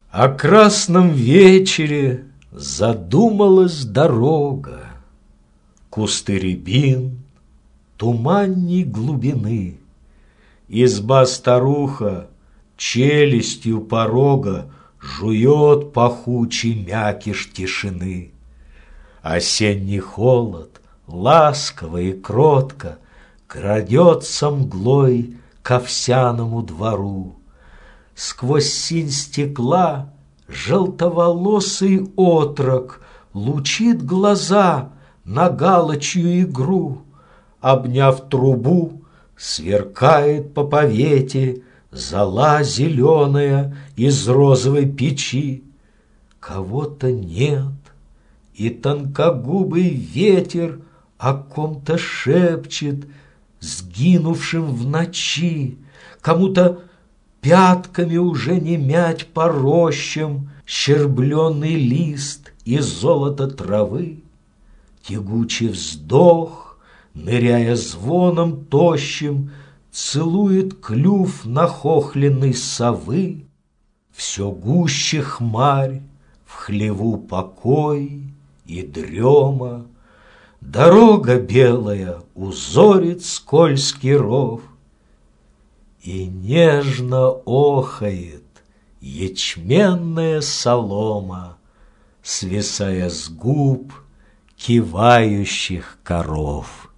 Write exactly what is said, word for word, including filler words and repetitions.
О красном вечере задумалась дорога, кусты рябин, туманней глубины. Изба-старуха челюстью порога жует пахучий мякиш тишины. Осенний холод, ласково и кротко, крадется мглой к овсяному двору. Сквозь синь стекла желтоволосый отрок лучит глаза на галочью игру. Обняв трубу, сверкает по повете зола зеленая из розовой печи. Кого-то нет, и тонкогубый ветер о ком-то шепчет, сгинувшим в ночи. Кому-то пятками уже не мять по рощам щербленный лист из золота травы. Тягучий вздох, ныряя звоном тощим, целует клюв нахохленной совы. Все гуще хмарь, в хлеву покой и дрема. Дорога белая узорит скользкий ров, и нежно охает ячменная солома, свисая с губ кивающих коров.